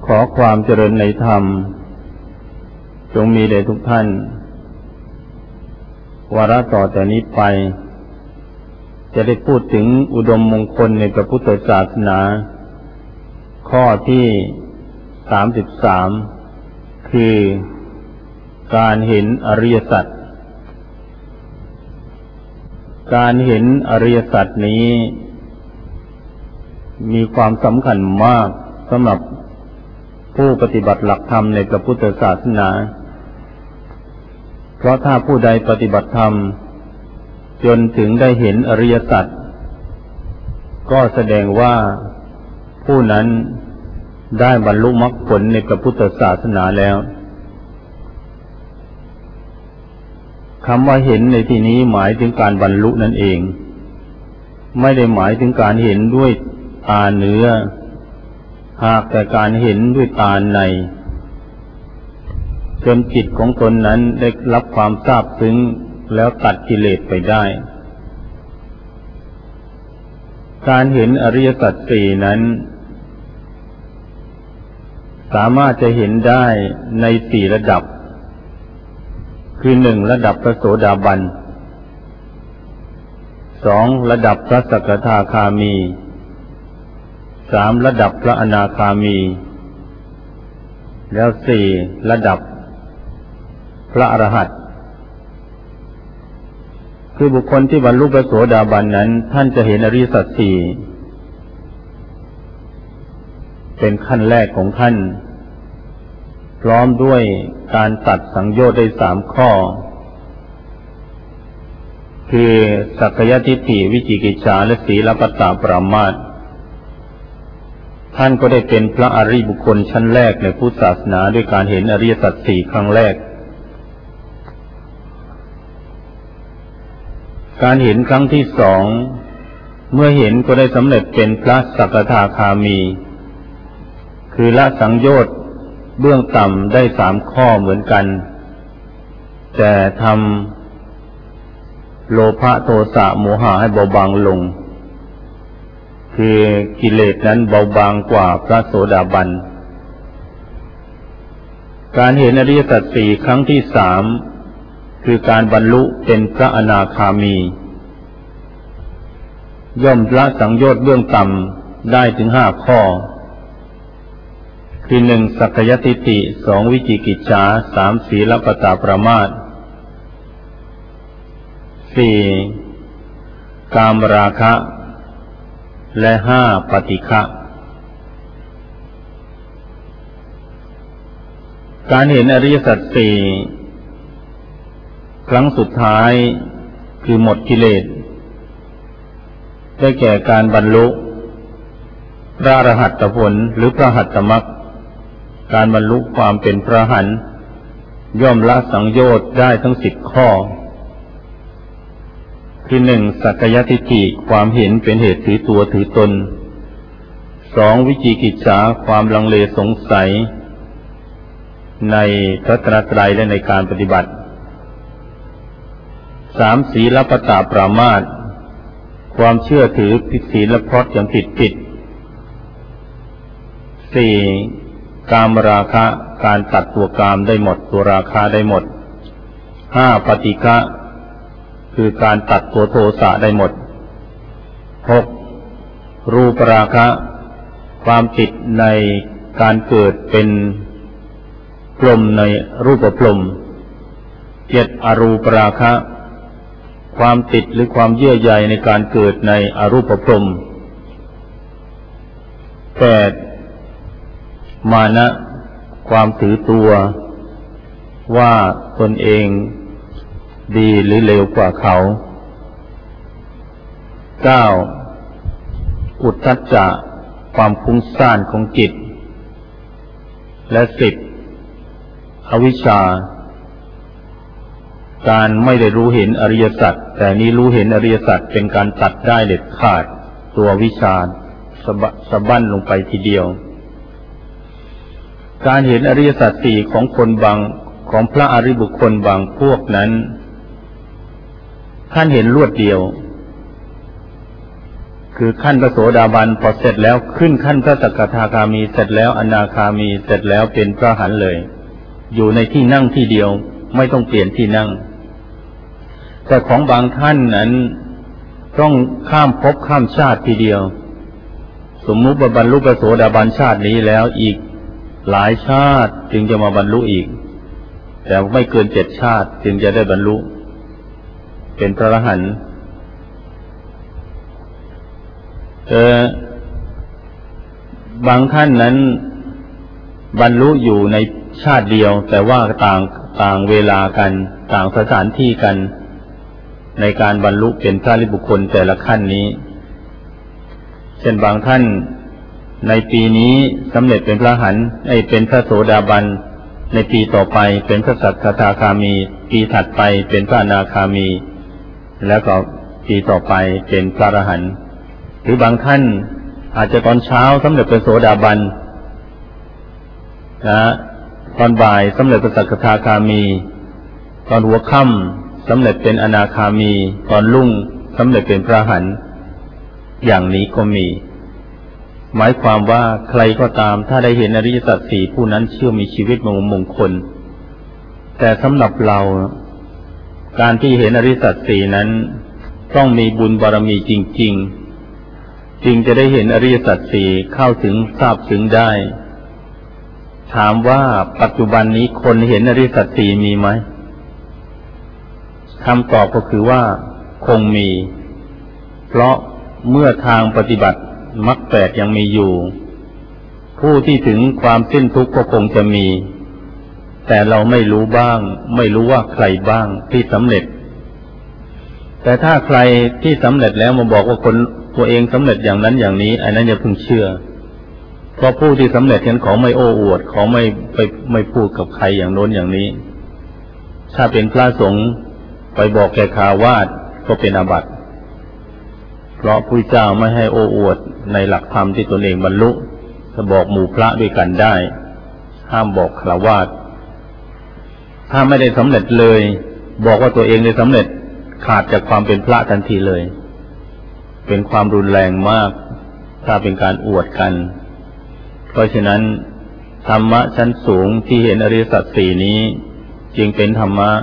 ขอความเจริญในธรรมจงมีแด่ทุกท่านวาระต่อแต่นี้ไปจะได้พูดถึงอุดมมงคลในพระพุทธศาสนาข้อที่33คือการเห็นอริยสัจการเห็นอริยสัจนี้มีความสำคัญมากสำหรับผู้ปฏิบัติหลักธรรมในพระพุทธศาสนาเพราะถ้าผู้ใดปฏิบัติธรรมจนถึงได้เห็นอริยสัจก็แสดงว่าผู้นั้นได้บรรลุมรรคผลในพระพุทธศาสนาแล้วคำว่าเห็นในที่นี้หมายถึงการบรรลุนั่นเองไม่ได้หมายถึงการเห็นด้วยตาเนื้อหากแต่การเห็นด้วยตาในจนจิตของตนนั้นได้รับความซาบซึ้งแล้วตัดกิเลสไปได้การเห็นอริยสัจสี่นั้นสามารถจะเห็นได้ในสี่ระดับคือ1ระดับพระโสดาบัน2ระดับพระสกทาคามี3ระดับพระอนาคามีแล้ว4ระดับพระอรหันต์คือบุคคลที่บรรลุพระโสดาบันนั้นท่านจะเห็นอริยสัจสี่เป็นขั้นแรกของท่านพร้อมด้วยการตัดสังโยชน์ได้3ข้อคือสักกายทิฏฐิวิจิกิจฉาและศีลปตปรามาสท่านก็ได้เป็นพระอริยบุคคลชั้นแรกในพุทธศาสนาด้วยการเห็นอริยสัจสี่ครั้งแรกการเห็นครั้งที่2เมื่อเห็นก็ได้สำเร็จเป็นพระสกทาคามีคือละสังโยชน์เบื้องต่ำได้3ข้อเหมือนกันแต่ทำโลภะโทสะโมหะให้เบาบางลงคือกิเลสนั้นเบาบางกว่าพระโสดาบันการเห็นอริยสัจสี่ครั้งที่3คือการบรรลุเป็นพระอนาคามีย่อมละสังโยชน์เบื้องต่ำได้ถึง5ข้อคือ1สักกายทิฏฐิ2วิจิกิจฉา3ศีลปตปรามาส4กามราคะและ5ปฏิฆะการเห็นอริยสัจสี่ครั้งสุดท้ายคือหมดกิเลสได้แก่การบรรลุพระอรหัตผลหรือพระหัตถมรรคการบรรลุความเป็นพระอรหันต์ย่อมละสังโยชน์ได้ทั้ง10ข้อคือ1สักกายทิฏฐิความเห็นเป็นเหตุถือตัวถือตน2วิจิกิจฉาความลังเลสงสัยในพระตรัสไตรและในการปฏิบัติ3ศีลปตปรามาสความเชื่อถือผิดศีลพจน์อย่างผิด4กามราคะการตัดตัวกามได้หมดตัวราคะได้หมด5ปฏิฆะคือการตัดตัวโทสะได้หมด6รูปราคะความติดในการเกิดเป็นพรหมในรูปพรหม7อรูปราคะความติดหรือความเยื่อใยในการเกิดในอรูปพรหม8มานะความถือตัวว่าตนเองดีหรือเลวกว่าเขา9อุทธัจจะความฟุ้งซ่านของจิตและ10อวิชชาการไม่ได้รู้เห็นอริยสัจแต่นี้รู้เห็นอริยสัจเป็นการตัดได้เด็ดขาดตัววิชาสะบั้นลงไปทีเดียวการเห็นอริยสัจสี่ของคนบางของพระอริยบุคคลบางพวกนั้นท่านเห็นรวดเดียวคือขั้นพระโสดาบันพอเสร็จแล้วขึ้นขั้นพระสกทาคามีเสร็จแล้วอนาคามีเสร็จแล้วเป็นพระอรหันต์เลยอยู่ในที่นั่งที่เดียวไม่ต้องเปลี่ยนที่นั่งแต่ของบางท่านนั้นต้องข้ามภพข้ามชาติทีเดียวสมมุติว่าบรรลุพระโสดาบันชาตินี้แล้วอีกหลายชาติจึงจะมาบรรลุอีกแต่ไม่เกิน7 ชาติจึงจะได้บรรลุเป็นพระอรหันต์บางท่านนั้นบรรลุอยู่ในชาติเดียวแต่ว่าต่างเวลากันต่างสถานที่กันในการบรรลุเป็นพระอริยบุคคลแต่ละขั้นนี้เช่นบางท่านในปีนี้สำเร็จเป็นพระอรหันต์เป็นพระโสดาบันในปีต่อไปเป็นพระสักทาคามีปีถัดไปเป็นพระอนาคามีแล้วก็ปีต่อไปเป็นพระอรหันต์หรือบางท่านอาจจะตอนเช้าสำเร็จเป็นโสดาบันตอนบ่ายสำเร็จเป็นสักทาคามีตอนหัวค่ำสำเร็จเป็นอนาคามีตอนรุ่งสำเร็จเป็นพระอรหันต์อย่างนี้ก็มีหมายความว่าใครก็ตามถ้าได้เห็นอริยสัจสี่ผู้นั้นเชื่อมีชีวิตมงคลแต่สำหรับเราการที่เห็นอริยสัจสี่นั้นต้องมีบุญบารมีจริงๆจึงจะได้เห็นอริยสัจสี่เข้าถึงทราบซึ้งได้ถามว่าปัจจุบันนี้คนเห็นอริยสัจสี่มีไหมคำตอบก็คือว่าคงมีเพราะเมื่อทางปฏิบัติมรรค8ยังมีอยู่ผู้ที่ถึงความสิ้นทุกข์ก็คงจะมีแต่เราไม่รู้บ้างไม่รู้ว่าใครบ้างที่สำเร็จแต่ถ้าใครที่สำเร็จแล้วมาบอกว่าคนตัวเองสำเร็จอย่างนั้นอย่างนี้อันนั้นอย่าเพิ่งเชื่อเพราะผู้ที่สำเร็จนั้นเขาไม่โอ้อวดเขาไม่พูดกับใครอย่างโน้นอย่างนี้ถ้าเป็นพระสงฆ์ไปบอกแก่ฆราวาสก็เป็นอาบัติเพราะพระเจ้าไม่ให้โอ้อวดในหลักธรรมที่ตนเองบรรลุจะบอกหมู่พระด้วยกันได้ห้ามบอกฆราวาสถ้าไม่ได้สำเร็จเลยบอกว่าตัวเองได้สำเร็จขาดจากความเป็นพระทันทีเลยเป็นความรุนแรงมากถ้าเป็นการอวดกันเพราะฉะนั้นธรรมะชั้นสูงที่เห็นอริยสัจสี่นี้จึงเป็นธรรมะ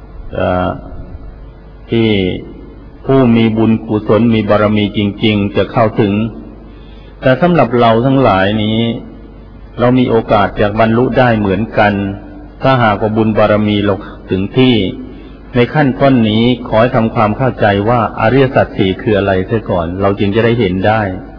ที่ผู้มีบุญกุศลมีบารมีจริงๆจะเข้าถึงแต่สำหรับเราทั้งหลายนี้เรามีโอกาสจะบรรลุได้เหมือนกันถ้าหากว่าบุญบารมีเราถึงที่ในขั้นต้นนี้ขอให้ทำความเข้าใจว่าอริยสัจสี่คืออะไรเสียก่อนเราจึงจะได้เห็นได้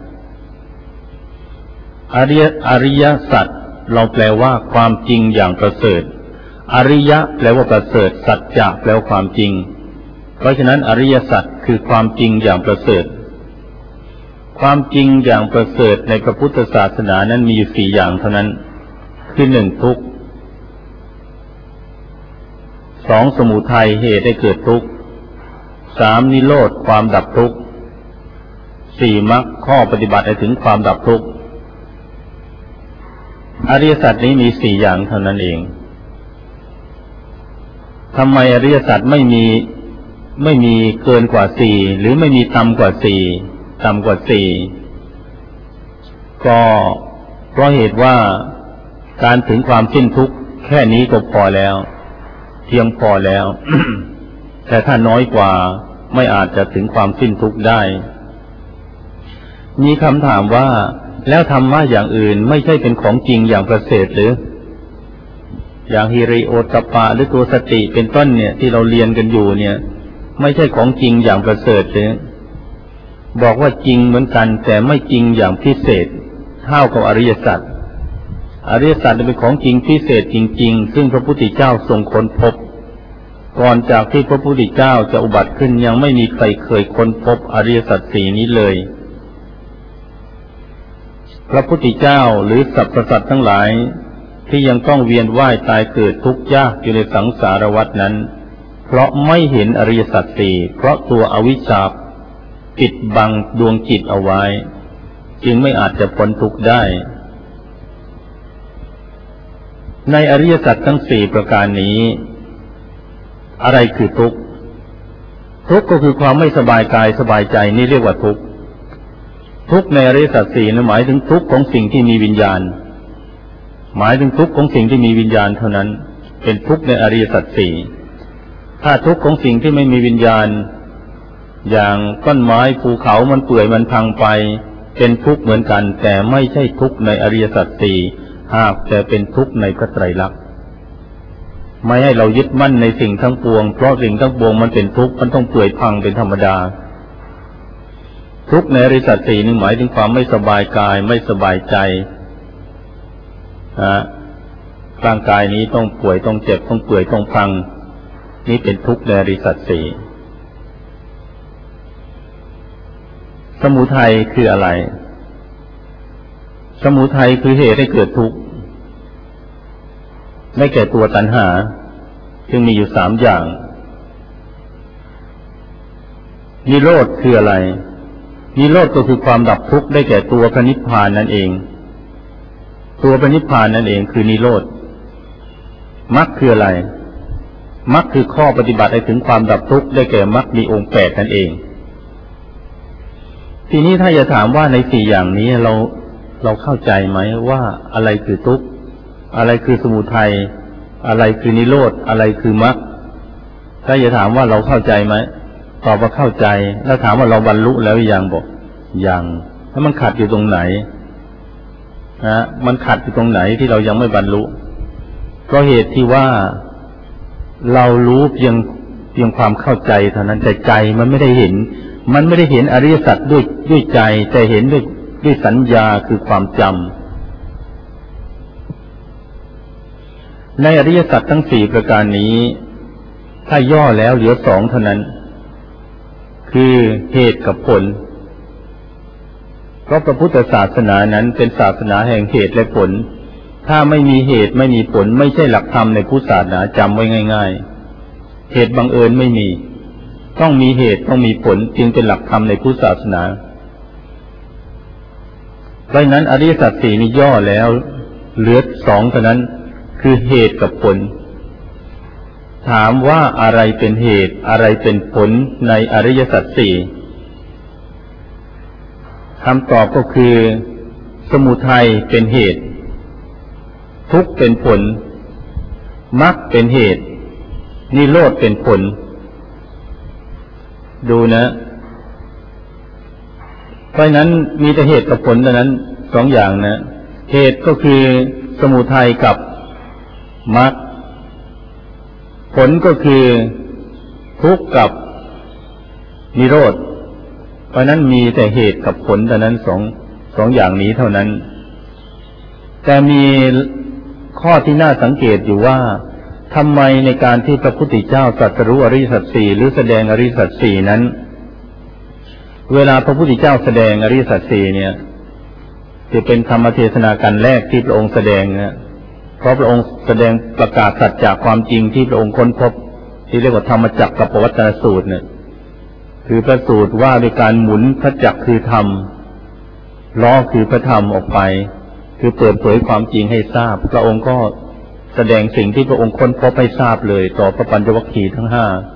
อริยสัจเราแปลว่าความจริงอย่างประเสริฐอริยะแปลว่าประเสริฐสัจจะแปลว่าความจริงเพราะฉะนั้นอริยสัจคือความจริงอย่างประเสริฐความจริงอย่างประเสริฐในพระพุทธศาสนานั้นมีอยู่4อย่างเท่านั้นคือ1ทุกข์2สมุทัยเหตุให้เกิดทุกข์3นิโรธความดับทุกข์4มรรคข้อปฏิบัติให้ถึงความดับทุกข์อริยสัจนี้มี4อย่างเท่านั้นเองทำไมอริยสัจไม่มีเกินกว่า4หรือไม่มีต่ำกว่า4ต่ำกว่า4ก็เพราะเหตุว่าการถึงความสิ้นทุกข์แค่นี้ก็พอแล้วเพียงพอแล้ว แต่ถ้าน้อยกว่าไม่อาจจะถึงความสิ้นทุกข์ได้มีคำถามว่าแล้วธรรมะอย่างอื่นไม่ใช่เป็นของจริงอย่างประเสริฐหรืออย่างฮิริโอตตัปปะหรือตัวสติเป็นต้นเนี่ยที่เราเรียนกันอยู่เนี่ยไม่ใช่ของจริงอย่างประเสริฐเลยบอกว่าจริงเหมือนกันแต่ไม่จริงอย่างพิเศษเท่ากับอริยสัจอริยสัจเป็นของจริงพิเศษจริงๆซึ่งพระพุทธเจ้าทรงค้นพบก่อนจากที่พระพุทธเจ้าจะอุบัติขึ้นยังไม่มีใครเคยค้นพบอริยสัจสี่นี้เลยพระพุทธเจ้าหรือสรรพสัตว์ทั้งหลายที่ยังต้องเวียนว่ายตายเกิดทุกข์ยากอยู่ในสังสารวัฏนั้นเพราะไม่เห็นอริยสัจสี่เพราะตัวอวิชชาปิดบังดวงจิตเอาไว้จึงไม่อาจจะพ้นทุกข์ได้ในอริยสัจทั้ง4ประการนี้อะไรคือทุกข์ทุกข์ก็คือความไม่สบายกายสบายใจนี่เรียกว่าทุกข์ทุกข์ในอริยสัจสี่นั้นหมายถึงทุกข์ของสิ่งที่มีวิญญาณหมายถึงทุกข์ของสิ่งที่มีวิญญาณเท่านั้นเป็นทุกข์ในอริยสัจสี่ถ้าทุกข์ของสิ่งที่ไม่มีวิญญาณอย่างต้นไม้ภูเขามันเปื่อยมันพังไปเป็นทุกข์เหมือนกันแต่ไม่ใช่ทุกข์ในอริยสัจสี่หากแต่เป็นทุกข์ในพระไตรลักษณ์ไม่ให้เรายึดมั่นในสิ่งทั้งปวงเพราะสิ่งทั้งปวงมันเป็นทุกข์มันต้องเปื่อยพังเป็นธรรมดาทุกข์ในอริยสัจสี่นี่หมายถึงความไม่สบายกายไม่สบายใจร่างกายนี้ต้องป่วยต้องเจ็บต้องเปื่อยต้องพังนี่เป็นทุกข์ในอริยสัจสี่สมุทัยคืออะไรสมุทัยคือเหตุให้เกิดทุกข์ได้แก่ตัวตัณหาซึ่งมีอยู่3อย่างนิโรธคืออะไรนิโรธก็คือความดับทุกข์ได้แก่ตัวพระนิพพานนั่นเองตัวพระนิพพานนั่นเองคือนิโรธมรรคคืออะไรมรรคคือข้อปฏิบัติให้ถึงความดับทุกข์ได้แก่มรรคมีองค์8นั่นเองทีนี้ถ้าจะถามว่าใน4อย่างนี้เราเข้าใจไหมว่าอะไรคือทุกข์อะไรคือสมุทัยอะไรคือนิโรธอะไรคือมรรคถ้าจะถามว่าเราเข้าใจไหมตอบว่าเข้าใจแล้วถามว่าเราบรรลุแล้วยังบอกยังแล้วมันขัดอยู่ตรงไหนมันขัดอยู่ตรงไหนที่เรายังไม่บรรลุก็เหตุที่ว่าเรารู้เพียงความเข้าใจเท่านั้นแต่ใจมันไม่ได้เห็นอริยสัจด้วยใจแต่เห็นด้วยสัญญาคือความจำในอริยสัจทั้ง4ประการนี้ถ้าย่อแล้วเหลือ2เท่านั้นคือเหตุกับผลเพราะพระพุทธศาสนานั้นเป็นศาสนาแห่งเหตุและผลถ้าไม่มีเหตุไม่มีผลไม่ใช่หลักธรรมในพุทธศาสนาจำไว้ง่ายๆเหตุบังเอิญไม่มีต้องมีเหตุต้องมีผลจึงเป็นหลักธรรมในพุทธศาสนาเพราะนั้นอริยสัจ4นี้ย่อแล้วเหลือ2เท่านั้นคือเหตุกับผลถามว่าอะไรเป็นเหตุอะไรเป็นผลในอริยสัจ4คำตอบก็คือสมุทัยเป็นเหตุทุกข์เป็นผลมรรคเป็นเหตุนิโรธเป็นผลดูนะเพราะนั้นมีแต่เหตุกับผลเท่านั้น2อย่างนะเหตุก็คือสมุทัยกับมรรคผลก็คือทุกข์กับนิโรธเพราะนั้นมีแต่เหตุกับผลเท่านั้นสองอย่างนี้เท่านั้นแต่มีข้อที่น่าสังเกตอยู่ว่าทำไมในการที่พระพุทธเจ้าตรัสรู้อริยสัจสี่หรือแสดงอริยสัจสี่นั้นเวลาพระพุทธเจ้าแสดงอริยสัจสี่เนี่ยจะเป็นธรรมเทศนาการแรกที่พระองค์แสดงนะเพราะพระองค์แสดงประกาศสัจจะความจริงที่พระองค์ค้นพบที่เรียกว่าธรรมจักรกับปวัตตนสูตรเนี่ยคือพระสูตรว่าด้วยการหมุนพระจักรคือธรรมล้อคือพระธรรมออกไปคือเปิดเผยความจริงให้ทราบพระองค์ก็แสดงสิ่งที่พระองค์ค้นพบให้ทราบเลยต่อพระปัญจวัคคีย์ทั้ง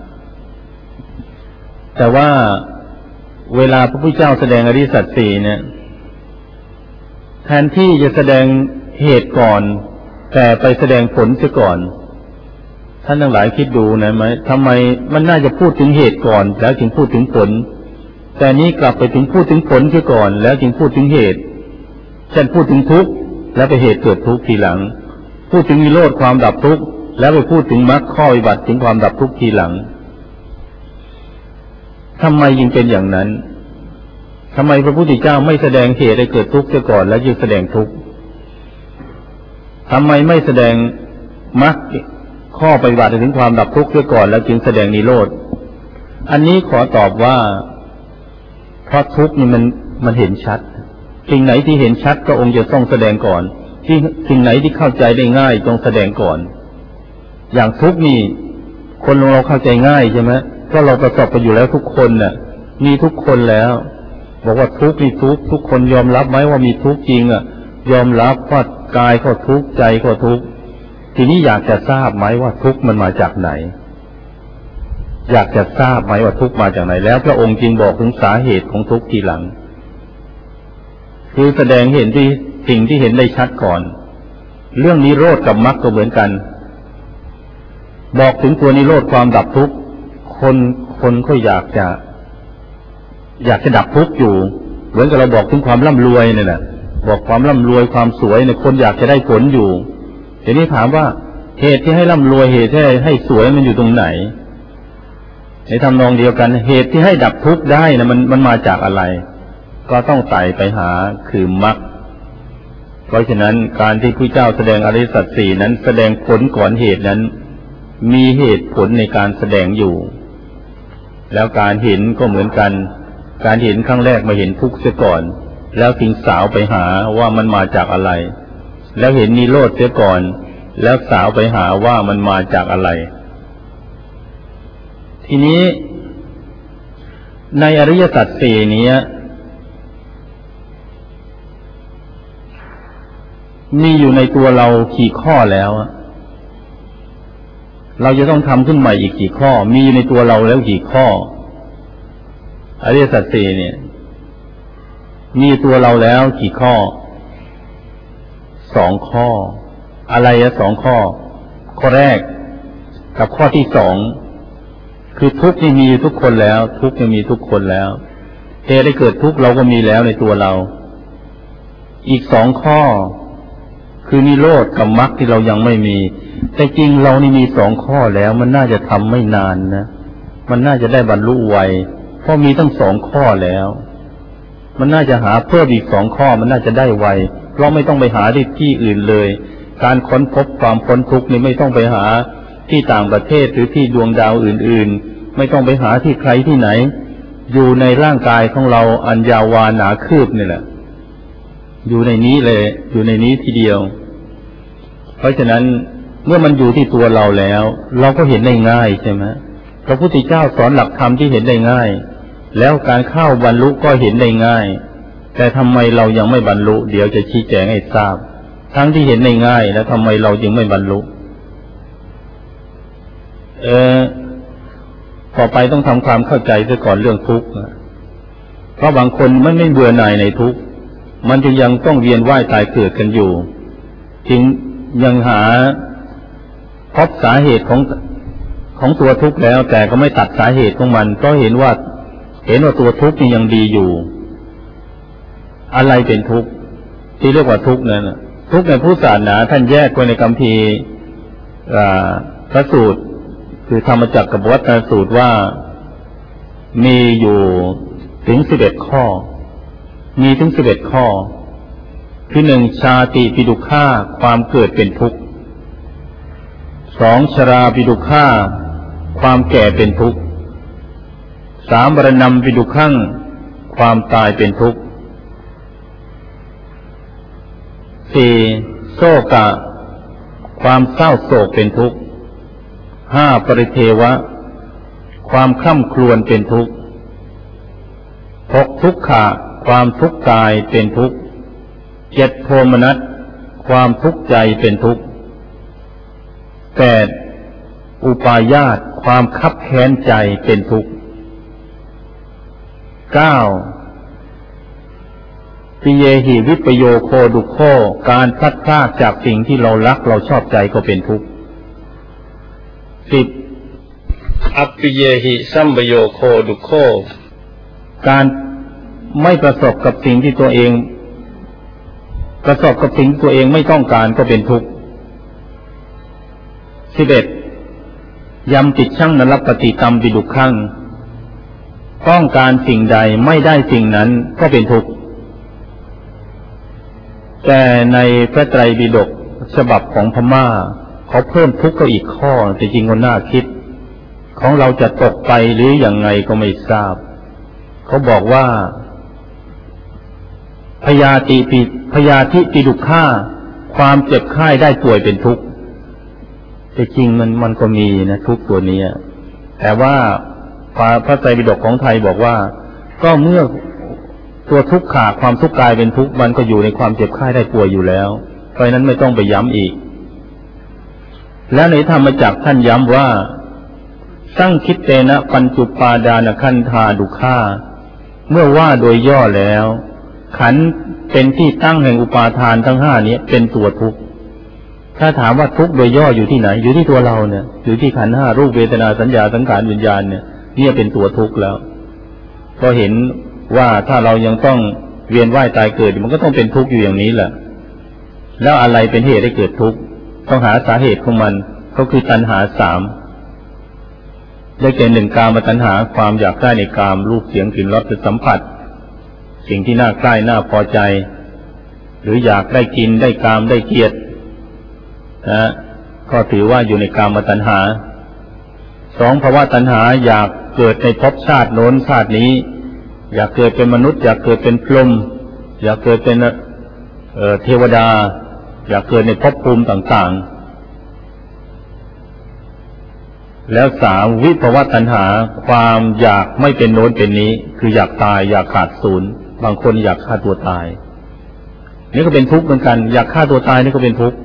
5แต่ว่าเวลาพระพุทธเจ้าแสดงอริยสัจสี่เนี่ยแทนที่จะแสดงเหตุก่อนแต่ไปแสดงผลเสียก่อนท่านทั้งหลายคิดดูนะไหมทำไมมันน่าจะพูดถึงเหตุก่อนแล้วจึงพูดถึงผลแต่นี้กลับไปถึงพูดถึงผลเสียก่อนแล้วจึงพูดถึงเหตุเช่นพูดถึงทุกข์แล้วไปเหตุเกิดทุกข์ทีหลังพูดถึงนิโรธความดับทุกข์แล้วไปพูดถึงมรรคข้อปฏิบัติถึงความดับทุกข์ทีหลังทำไมจึงเป็นอย่างนั้นทำไมพระพุทธเจ้าไม่แสดงเหตุให้เกิดทุกข์เสียก่อนแล้วจึงแสดงทุกข์ทำไมไม่แสดงมรรคข้อปฏิบัติถึงความดับทุกข์เสียก่อนแล้วจึงแสดงนิโรธอันนี้ขอตอบว่าเพราะทุกข์นี่มันเห็นชัดสิ่งไหนที่เห็นชัดพระองค์จะต้องแสดงก่อนสิ่งไหนที่เข้าใจได้ง่ายต้องแสดงก่อนอย่างทุกข์นี่คนเราเข้าใจง่ายใช่ไหมเพราะเราประสบกันอยู่แล้วทุกคนน่ะมีทุกคนแล้วบอกว่าทุกข์นี่ทุกคนยอมรับไหมว่ามีทุกข์จริงอ่ะยอมรับว่ากายก็ทุกข์ใจก็ทุกข์ทีนี้อยากจะทราบไหมว่าทุกข์มันมาจากไหนอยากจะทราบไหมว่าทุกข์มาจากไหนแล้วพระองค์จึงบอกถึงสาเหตุของทุกข์ทีหลังคือแสดงเห็นที่สิ่งที่เห็นได้ชัดก่อนเรื่องนิโรธกับมรรคก็เหมือนกันบอกถึงตัวนิโรธความดับทุกข์คนก็อยากจะดับทุกข์อยู่เหมือนกับเราบอกถึงความร่ำรวยเนี่ยนะบอกความร่ำรวยความสวยเนี่ยคนอยากจะได้ผลอยู่ทีนี้ถามว่าเหตุที่ให้ร่ำรวยเหตุที่ให้สวยมันอยู่ตรงไหนในทำนองเดียวกันเหตุที่ให้ดับทุกข์ได้นะมันมาจากอะไรก็ต้องไต่ไปหาคือมรรคเพราะฉะนั้นการที่พระเจ้าแสดงอริยสัจสี่นั้นแสดงผลก่อนเหตุนั้นมีเหตุผลในการแสดงอยู่แล้วการเห็นก็เหมือนกันการเห็นครั้งแรกมาเห็นทุกข์เสียก่อนแล้วถึงสาวไปหาว่ามันมาจากอะไรแล้วเห็นนิโรธเสียก่อนแล้วสาวไปหาว่ามันมาจากอะไรทีนี้ในอริยสัจสี่นี้มีอยู่ในตัวเรากี่ข้อแล้วเราจะต้องทำขึ้นใหม่อีกกี่ข้อมีอยู่ในตัวเราแล้วกี่ข้ออริยสัจสี่เนี่ยมีตัวเราแล้วกี่ข้อ2 ข้ออะไร2 ข้อข้อแรกกับข้อที่2คือทุกข์นี่มีทุกคนแล้วทุกข์นี่มีทุกคนแล้วเหตุได้เกิดทุกข์เราก็มีแล้วในตัวเราอีก2 ข้อคือนิโรธกับมรรคที่เรายังไม่มีแต่จริงเรานี่มี2 ข้อแล้วมันน่าจะทำไม่นานนะมันน่าจะได้บรรลุไวเพราะมีตั้ง2 ข้อแล้วมันน่าจะหาเพิ่มอีก2 ข้อมันน่าจะได้ไวเพราะไม่ต้องไปหาที่อื่นเลยการค้นพบความพ้นทุกข์นี่ไม่ต้องไปหาที่ต่างประเทศหรือที่ดวงดาวอื่นๆไม่ต้องไปหาที่ใครที่ไหนอยู่ในร่างกายของเราอันยาววาหนาคืบนี่แหละอยู่ในนี้เลยอยู่ในนี้ทีเดียวเพราะฉะนั้นเมื่อมันอยู่ที่ตัวเราแล้วเราก็เห็นได้ง่ายใช่ไหมพระพุทธเจ้าสอนหลักธรรมที่เห็นได้ง่ายแล้วการเข้าบรรลุก็เห็นได้ง่ายแต่ทำไมเรายังไม่บรรลุเดี๋ยวจะชี้แจงให้ทราบทั้งที่เห็นได้ง่ายแล้วทำไมเราจึงไม่บรรลุต่อไปต้องทำความเข้าใจซะก่อนเรื่องทุกข์เพราะบางคนมันไม่เบื่อหน่ายในทุกข์มันจะยังต้องเวียนว่ายตายเกิดกันอยู่จึงยังหาพบสาเหตุของตัวทุกข์แล้วแต่ก็ไม่ตัดสาเหตุของมันก็เห็นว่าตัวทุกข์นี่ยังดีอยู่อะไรเป็นทุกข์ที่เรียกว่าทุกข์นั้นทุกข์ในพุทธศาสนาท่านแยกไว้ในคัมภีร์พระสูตรคือธรรมจักรกับวัฏฏสูตรว่ามีอยู่ถึง11 ข้อมีถึง11 ข้อคือ1ชาติปิดุข่าความเกิดเป็นทุกข์2ชราปิดุข่าความแก่เป็นทุกข์3มรณะปิดุขังความตายเป็นทุกข์4โศกะความเศร้าโศกเป็นทุกข์5ปริเทวะความคร่ำครวญเป็นทุกข์6ทุกขะความทุกข์กายเป็นทุกข์7โทมนัสความทุกข์ใจเป็นทุกข์8อุปาญาตความคับแค้นใจเป็นทุกข์9ปิเยหิวิปโยโคดุโคการพลัดพรากจากสิ่งที่เรารักเราชอบใจก็เป็นทุกข์10อัปปิเยหิสัมปโยโคดุโคการไม่ประสบกับสิ่งที่ตัวเองประสบกับสิ่งที่ตัวเองไม่ต้องการก็เป็นทุกข์11ยำติดชั่งนรปฏิกรรมปิดุขังต้องการสิ่งใดไม่ได้สิ่งนั้นก็เป็นทุกข์แต่ในพระไตรปิฎกฉบับของพม่าเขาเพิ่มทุกข์ก็อีกข้อแต่จริงก็น่าคิดของเราจะตกไปหรืออย่างไงก็ไม่ทราบเขาบอกว่าพยาธิปิดุข่าความเจ็บไข้ได้ป่วยเป็นทุกข์แต่จริงมันก็มีนะทุกข์ตัวนี้แต่ว่าพระไตรปิฎกของไทยบอกว่าก็เมื่อตัวทุกข์ขาความทุกข์กายเป็นทุกข์มันก็อยู่ในความเจ็บไข้ได้ป่วยอยู่แล้วเพราะนั้นไม่ต้องไปย้ำอีกแล้วในธรรมจักรท่านย้ำว่าสังคิตเตนะปัญจุปาดานขันธาดุข่าเมื่อว่าโดยย่อแล้วขันธ์เป็นที่ตั้งแห่งอุปาทานทั้งห้านี้เป็นตัวทุกข์ถ้าถามว่าทุกข์โดยย่ออยู่ที่ไหนอยู่ที่ตัวเราเนี่ยอยู่ที่ขันธ์ห้ารูปเวทนาสัญญาสังขารวิญญาณเนี่ยเป็นตัวทุกข์แล้วก็เห็นว่าถ้าเรายังต้องเวียนว่ายตายเกิดมันก็ต้องเป็นทุกข์อยู่อย่างนี้แหละแล้วอะไรเป็นเหตุให้เกิดทุกข์ต้องหาสาเหตุของมันก็คือตัณหาสามได้แก่หนึ่งกามตัณหาความอยากได้ในกามรูปเสียงกลิ่นรสสัมผัสสิ่งที่น่าใกล้น่าพอใจหรืออยากได้กินได้กามได้เกียรตินะก็ถือว่าอยู่ในกามตัณหาสองภวตัณหาอยากเกิดในภพชาติโน้นชาตินี้อยากเกิดเป็นมนุษย์อยากเกิดเป็นพรหมอยากเกิดเป็นเทวดาอยากเกิดในภพภูมิต่างๆแล้วสามวิภวตัณหาความอยากไม่เป็นโน้นเป็นนี้คืออยากตายอยากขาดศูนย์บางคนอยากฆ่าตัวตายนี่ก็เป็นทุกข์เหมือนกันอยากฆ่าตัวตายนี่ก็เป็นทุกข์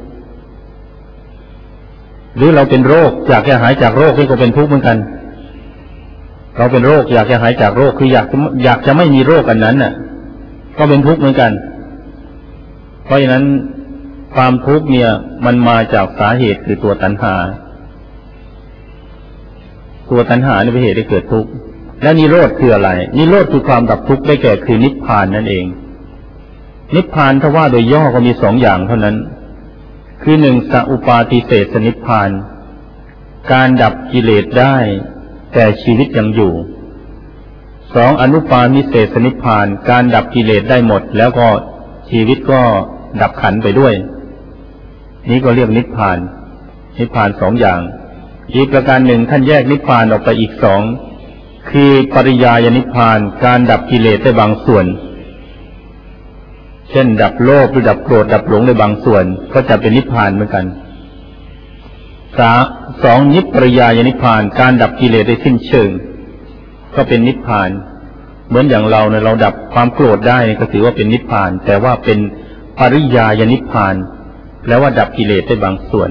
หรือเราเป็นโรคอยากจะหายจากโรคนี่ก็เป็นทุกข์เหมือนกันเราเป็นโรคอยากจะหายจากโรคคืออยากจะไม่มีโรคอันนั้นน่ะก็เป็นทุกข์เหมือนกันเพราะฉะนั้นความทุกข์เนี่ยมันมาจากสาเหตุคือตัวตัณหาตัวตัณหาเนี่ยเป็นเหตุให้เกิดทุกข์และนิโรธคืออะไรนิโรธคือความดับทุกข์ได้แก่คือนิพพานนั่นเองนิพพานถ้าว่าโดยย่อก็มีสองอย่างเท่านั้นคือหนึ่งสัพปาติเสสนิพพานการดับกิเลสได้แต่ชีวิตยังอยู่สองอนุปามิเสสนิพพานการดับกิเลสได้หมดแล้วก็ชีวิตก็ดับขันไปด้วยนี้ก็เรียกนิพพานนิพพานสองอย่างอีกประการหนึ่งท่านแยกนิพพานออกไปอีกสองคือปริยายนิพพานการดับกิเลสได้บางส่วนเช่นดับโลภหรือดับโกรธดับหลงในบางส่วนก็จะเป็นนิพพานเหมือนกันสองนิพปริยายนิพพานการดับกิเลสได้สิ้นเชิงก็เป็นนิพพานเหมือนอย่างเราเนี่ยเราดับความโกรธได้ก็ถือว่าเป็นนิพพานแต่ว่าเป็นปริยายนิพพานแปลว่าดับกิเลสได้บางส่วน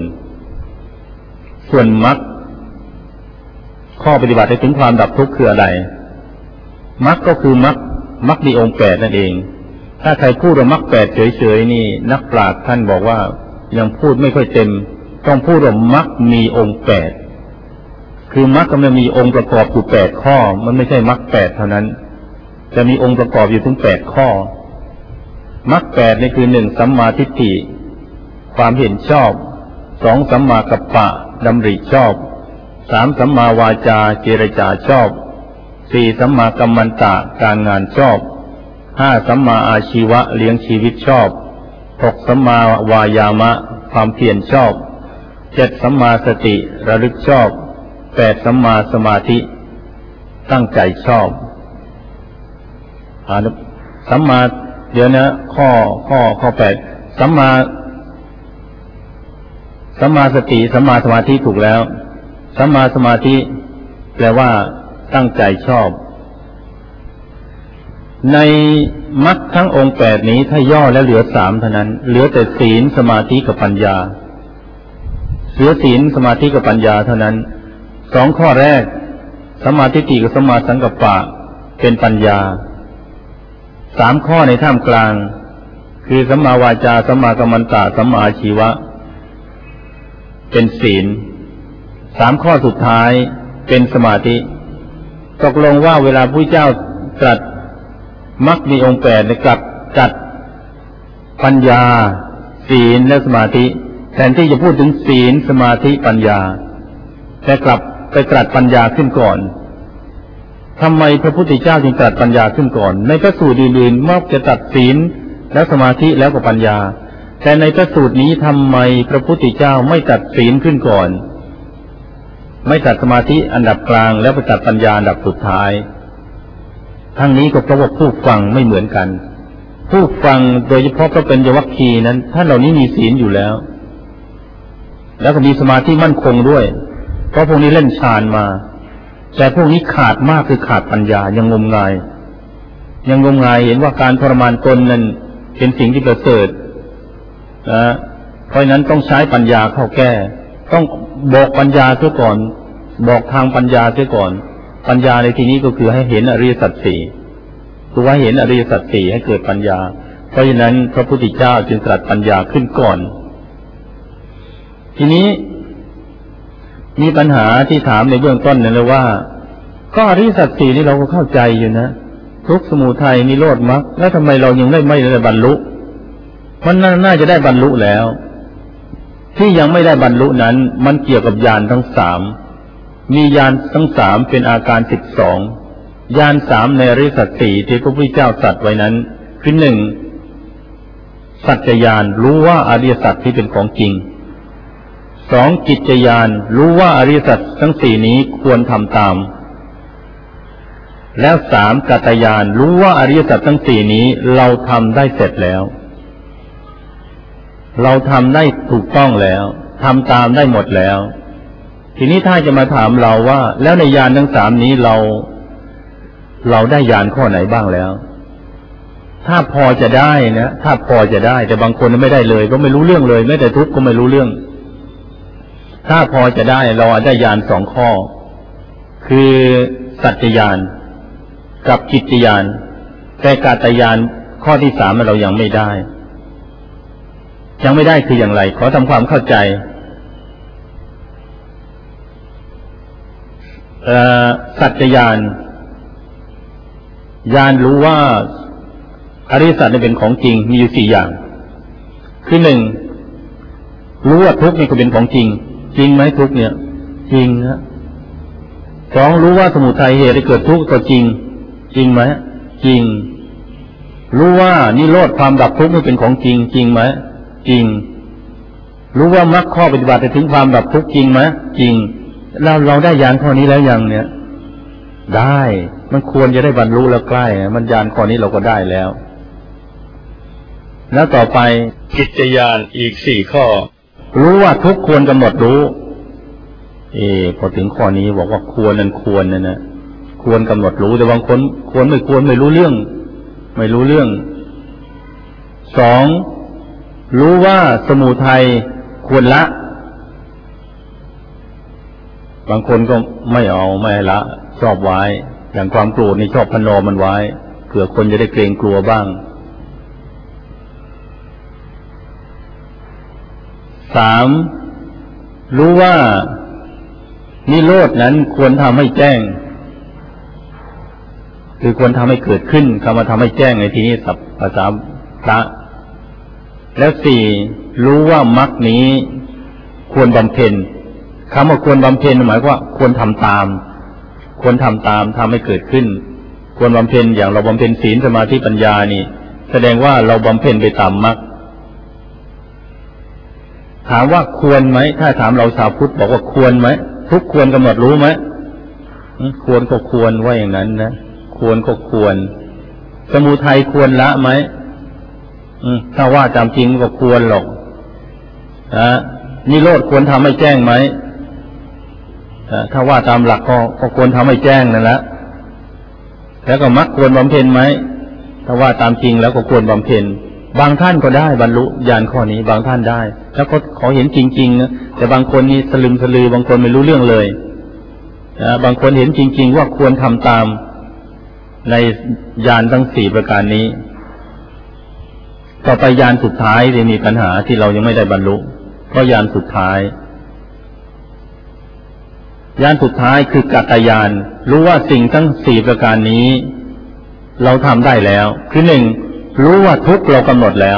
มรรคข้อปฏิบัติให้ถึงความดับทุกข์คืออะไรมรรคก็คือมรรคมีองค์แปดนั่นเองถ้าใครพูดว่ามรรคแปดเฉยๆนี่นักปราชญ์ท่านบอกว่ายังพูดไม่ค่อยเต็มต้องพูดว่ามรรคมีองค์แปดคือมรรคมันมีองค์ประกอบอยู่แปดข้อมันไม่ใช่มรรคแปดเท่านั้นจะมีองค์ประกอบอยู่ถึงแปดข้อมรรคแปดนี่คือหนึ่งสัมมาทิฏฐิความเห็นชอบสองสัมมากัปปะดำริชอบสามสัมมาวาจาเจรจาชอบสี่สัมมากัมมันตะการงานชอบห้าสัมมาอาชีวะเลี้ยงชีวิตชอบหกสัมมาวายามะความเพียรชอบเจ็ดสัมมาสติระลึกชอบแปดสัมมาสมาธิตั้งใจชอบสัมมาเดี๋ยวนะข้อแปดสัมมาสติสัมมาสมาธิถูกแล้วสัมมาสมาธิแปลว่าตั้งใจชอบในมรรคทั้งองค์แปดนี้ถ้าย่อแล้วเหลือสามเท่านั้นเหลือแต่ศีลสมาธิกับปัญญาเหลือศีลสมาธิกับปัญญาเท่านั้นสองข้อแรกสัมมาทิฏฐิกับสัมมาสังกัปปะเป็นปัญญาสามข้อในท่ามกลางคือสัมมาวาจาสัมมากัมมันตะสัมมาอาชีวะเป็นศีลสามข้อสุดท้ายเป็นสมาธิตกลงว่าเวลาพระเจ้าตรัสมรรคมีองค์แปดกลับจัดปัญญาศีลและสมาธิแทนที่จะพูดถึงศีลสมาธิปัญญาแต่กลับไปตรัสปัญญาขึ้นก่อนทำไมพระพุทธเจ้าจึงตรัสปัญญาขึ้นก่อนในพระสูตรอื่นๆมักจะตรัสศีลและสมาธิแล้วก็ปัญญาแต่ในพระสูตรนี้ทำไมพระพุทธเจ้าไม่ตรัสศีลขึ้นก่อนไม่ตรัสสมาธิอันดับกลางแล้วไปตรัสปัญญาอันดับสุดท้ายทั้งนี้ก็เพราะว่าผู้ฟังไม่เหมือนกันผู้ฟังโดยเฉพาะพระปัญญวัคคีย์นั้นท่านเหล่านี้มีศีลอยู่แล้วก็มีสมาธิมั่นคงด้วยเพราะพวกนี้เล่นฌานมาแต่พวกนี้ขาดมากคือขาดปัญญายังงมงายเห็นว่าการทรมานตนนั้นเป็นสิ่งที่ประเสริฐเพราะฉะนั้นต้องใช้ปัญญาเข้าแก้ต้องบอกปัญญาเสียก่อนบอกทางปัญญาเสียก่อนปัญญาในที่นี้ก็คือให้เห็นอริยสัจสี่ตัวให้เห็นอริยสัจสี่ให้เกิดปัญญาเพราะฉะนั้นพระพุทธเจ้าจึงตรัสปัญญาขึ้นก่อนทีนี้มีปัญหาที่ถามในเบื้องต้นนั่นเลยว่าก็อริยสัจสี่นี่เราก็เข้าใจอยู่นะทุกข์สมุทัยนิโรธมรรคแล้วทำไมเรายังไม่ได้บรรลุมันน่าจะได้บรรลุแล้วที่ยังไม่ได้บรรลุนั้นมันเกี่ยวกับญาณทั้งสามมีญาณทั้งสามเป็นอาการ12ญาณสามในอริยสัจสี่ที่พระพุทธเจ้าตรัสไว้นั้นคือหนึ่งสัจจญาณรู้ว่าอริยสัจที่เป็นของจริงสองกิจจญาณรู้ว่าอริยสัจทั้งสี่นี้ควรทำตามแล้วสามกัตตญาณรู้ว่าอริยสัจทั้งสี่นี้เราทำได้เสร็จแล้วเราทำได้ถูกต้องแล้วทำตามได้หมดแล้วทีนี้ถ้าจะมาถามเราว่าแล้วในญาณทั้งสามนี้เราได้ญาณข้อไหนบ้างแล้วถ้าพอจะได้นะถ้าพอจะได้แต่บางคนไม่ได้เลยก็ไม่รู้เรื่องเลยแม้แต่ทุกข์ก็ไม่รู้เรื่องถ้าพอจะได้เราอาจได้ญาณสองข้อคือสัจจญาณกับกิจจญาณแต่กัตตญาณข้อที่สามเรายังไม่ได้คืออย่างไรขอทำความเข้าใจสัจจญาณญาณรู้ว่าอริยสัจเป็นของจริงมีอยู่สี่อย่างคือหนึ่งรู้ว่าทุกข์นี่ก็เป็นของจริงจริงไหมทุกข์เนี่ยจริงนะสองรู้ว่าสมุทัยเหตุให้เกิดทุกข์ก็จริงไหมจริงรู้ว่านิโรธความดับทุกข์นี่เป็นของจริงจริงไหมจริงรู้ว่ามรรคข้อปฏิบัติถึงความดับทุกข์จริงไหมจริงเราได้ญาณข้อนี้แล้วยังเนี่ยได้มันควรจะได้บรรลุแล้วใกล้มันญาณข้อนี้เราก็ได้แล้วต่อไปกิจจญาณอีกสี่ข้อรู้ว่าทุกควรกำหนดรู้พอถึงข้อนี้บอกว่าควรนั่นควรนะควรกำหนดรู้แต่บางคนควรไม่รู้เรื่องสองรู้ว่าสมุทัยควรละบางคนก็ไม่ละชอบไว้อย่างความโกรธนี่ชอบพนอมันไว้เผื่อคนจะได้เกรงกลัวบ้างสามรู้ว่านิโรธนั้นควรทำให้แจ้งคือควรทำให้เกิดขึ้นคำว่าทำให้แจ้งในที่นี้ศัพท์ภาษาพระแล้วสี่รู้ว่ามรรคนี้ควรบำเพ็ญคำว่าควรบำเพ็ญหมายว่าควรทำตามทำให้เกิดขึ้นควรบำเพ็ญอย่างเราบำเพ็ญศีลสมาธิปัญญานี่แสดงว่าเราบำเพ็ญไปตามมรรคถามว่าควรไหมถ้าถามเราชาวพุทธบอกว่าควรไหมทุกควรกำหนดรู้ไหมควรก็ควรว่าอย่างนั้นนะควรก็ควรสมุทัยควรละไหมถ้าว่าตามจริงก็ควรหรอกนิโรธควรทำให้แจ้งไหมถ้าว่าตามหลักก็ควรทำให้แจ้งนั่นแหละแล้วก็มรรคควรบำเพ็ญไหมถ้าว่าตามจริงแล้วก็ควรบำเพ็ญบางท่านก็ได้บรรลุญาณข้อนี้บางท่านได้แล้วก็ขอเห็นจริงๆนะแต่บางคนนี่สลึมสลือบางคนไม่รู้เรื่องเลยบางคนเห็นจริงๆว่าควรทำตามในญาณทั้งสี่ประการนี้ต่อไปญาณสุดท้ายจะมีปัญหาที่เรายังไม่ได้บรรลุเพราะญาณสุดท้ายคือกัตตญาณรู้ว่าสิ่งทั้งสี่ประการนี้เราทำได้แล้วคือหนึ่งรู้ว่าทุกข์เรากำหนดแล้ว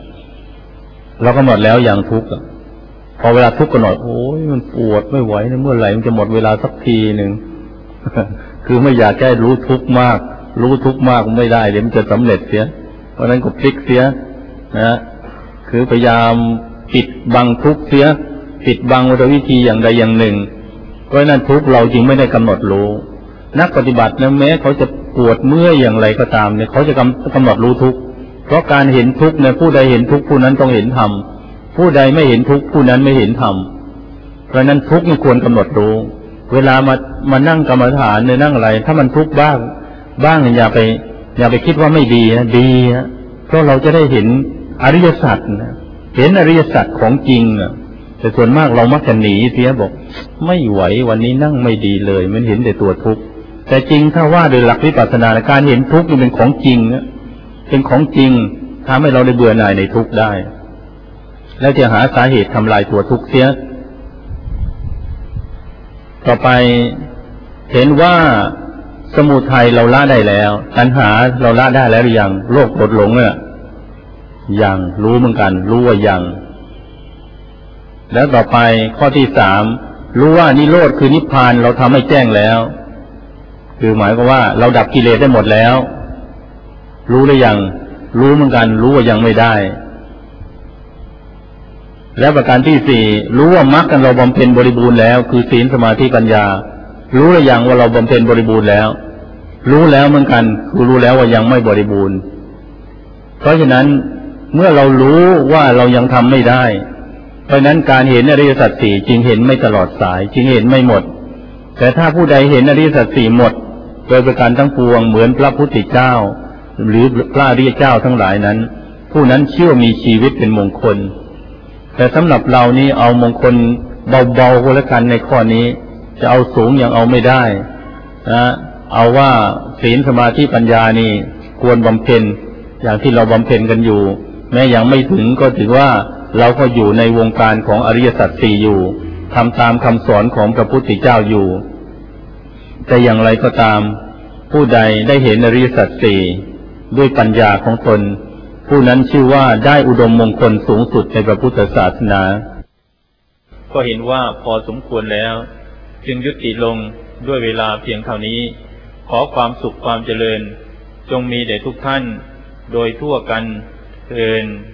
อย่างทุกข์พอเวลาทุกข์กำหนดโอ้ยมันปวดไม่ไหวเมื่อไหร่มันจะหมดเวลาสักทีหนึ่ง คือไม่อยากแค่รู้ทุกข์มากไม่ได้เดี๋ยวมันจะสำเร็จเสียเพราะนั้นก็พลิกเสียนะคือพยายามปิดบังทุกข์เสียปิดบังด้วยวิธีอย่างใดอย่างหนึ่งเพราะนั้นทุกข์เราจึงไม่ได้กำหนดรู้นักปฏิบัตินะแม้เขาจะปวดเมื่อยอย่างไรก็ตามเนี่ยเขาจะกำหนดรู้ทุกข์เพราะการเห็นทุกข์เนี่ยผู้ใดเห็นทุกข์ผู้นั้นต้องเห็นธรรมผู้ใดไม่เห็นทุกข์ผู้นั้นไม่เห็นธรรมเพราะนั้นทุกข์นี่ควรกำหนดรู้เวลามานั่งกรรมฐานเนี่ยนั่งอะไรถ้ามันทุกข์บ้างอย่าไปคิดว่าไม่ดีนะดีนะเพราะเราจะได้เห็นอริยสัจนะเห็นอริยสัจของจริงนะแต่ส่วนมากเรามักจะหนีเสียบอกไม่ไหววันนี้นั่งไม่ดีเลยมันเห็นแต่ตัวทุกข์แต่จริงถ้าว่าโดยหลักวิปัสสนาการเห็นทุกข์นี่เป็นของจริงนะเป็นของจริงทำให้เราได้เบื่อหน่ายในทุกข์ได้แล้วจะหาสาเหตุทำลายตัวทุกข์เสียต่อไปเห็นว่าสมุทัยเราละได้แล้วตัณหาเราละได้แล้วหรือยังโลภโกรธหลงเนี่ยยังรู้เหมือนกันรู้ว่ายังแล้วต่อไปข้อที่สามรู้ว่านิโรธคือนิพพานเราทำให้แจ้งแล้วคือหมายความว่าเราดับกิเลสได้หมดแล้วรู้หรือยังรู้เหมือนกันรู้ว่ายังไม่ได้แล้วประการที่สี่รู้ว่ามรรคกันเราบำเพ็ญบริบูรณ์แล้วคือศีลสมาธิปัญญารู้หรือยังว่าเราบำเพ็ญบริบูรณ์แล้วรู้แล้วเหมือนกันคือรู้แล้วว่ายังไม่บริบูรณ์เพราะฉะนั้นเมื่อเรารู้ว่าเรายังทำไม่ได้เพราะนั้นการเห็นอริยสัจสี่จึงเห็นไม่ตลอดสายจึงเห็นไม่หมดแต่ถ้าผู้ใดเห็นอริยสัจสี่หมดโดยประการทั้งปวงเหมือนพระพุทธเจ้าหรือพระอริยเจ้าทั้งหลายนั้นผู้นั้นเชื่อมีชีวิตเป็นมงคลแต่สำหรับเรานี่เอามงคลเบาๆก็แล้วกันในข้อนี้จะเอาสูงยังเอาไม่ได้นะเอาว่าศีลสมาธิปัญญานี่ควรบำเพ็ญอย่างที่เราบำเพ็ญกันอยู่แม้ยังไม่ถึงก็ถือว่าเราก็อยู่ในวงการของอริยสัจสี่อยู่ทำตามคำสอนของพระพุทธเจ้าอยู่แต่อย่างไรก็ตามผู้ใดได้เห็นอริยสัจสี่ด้วยปัญญาของตนผู้นั้นชื่อว่าได้อุดมมงคลสูงสุดในพระพุทธศาสนาก็เห็นว่าพอสมควรแล้วจึงยุติลงด้วยเวลาเพียงเท่านี้ขอความสุขความเจริญจงมีแด่ทุกท่านโดยทั่วกันเทอญ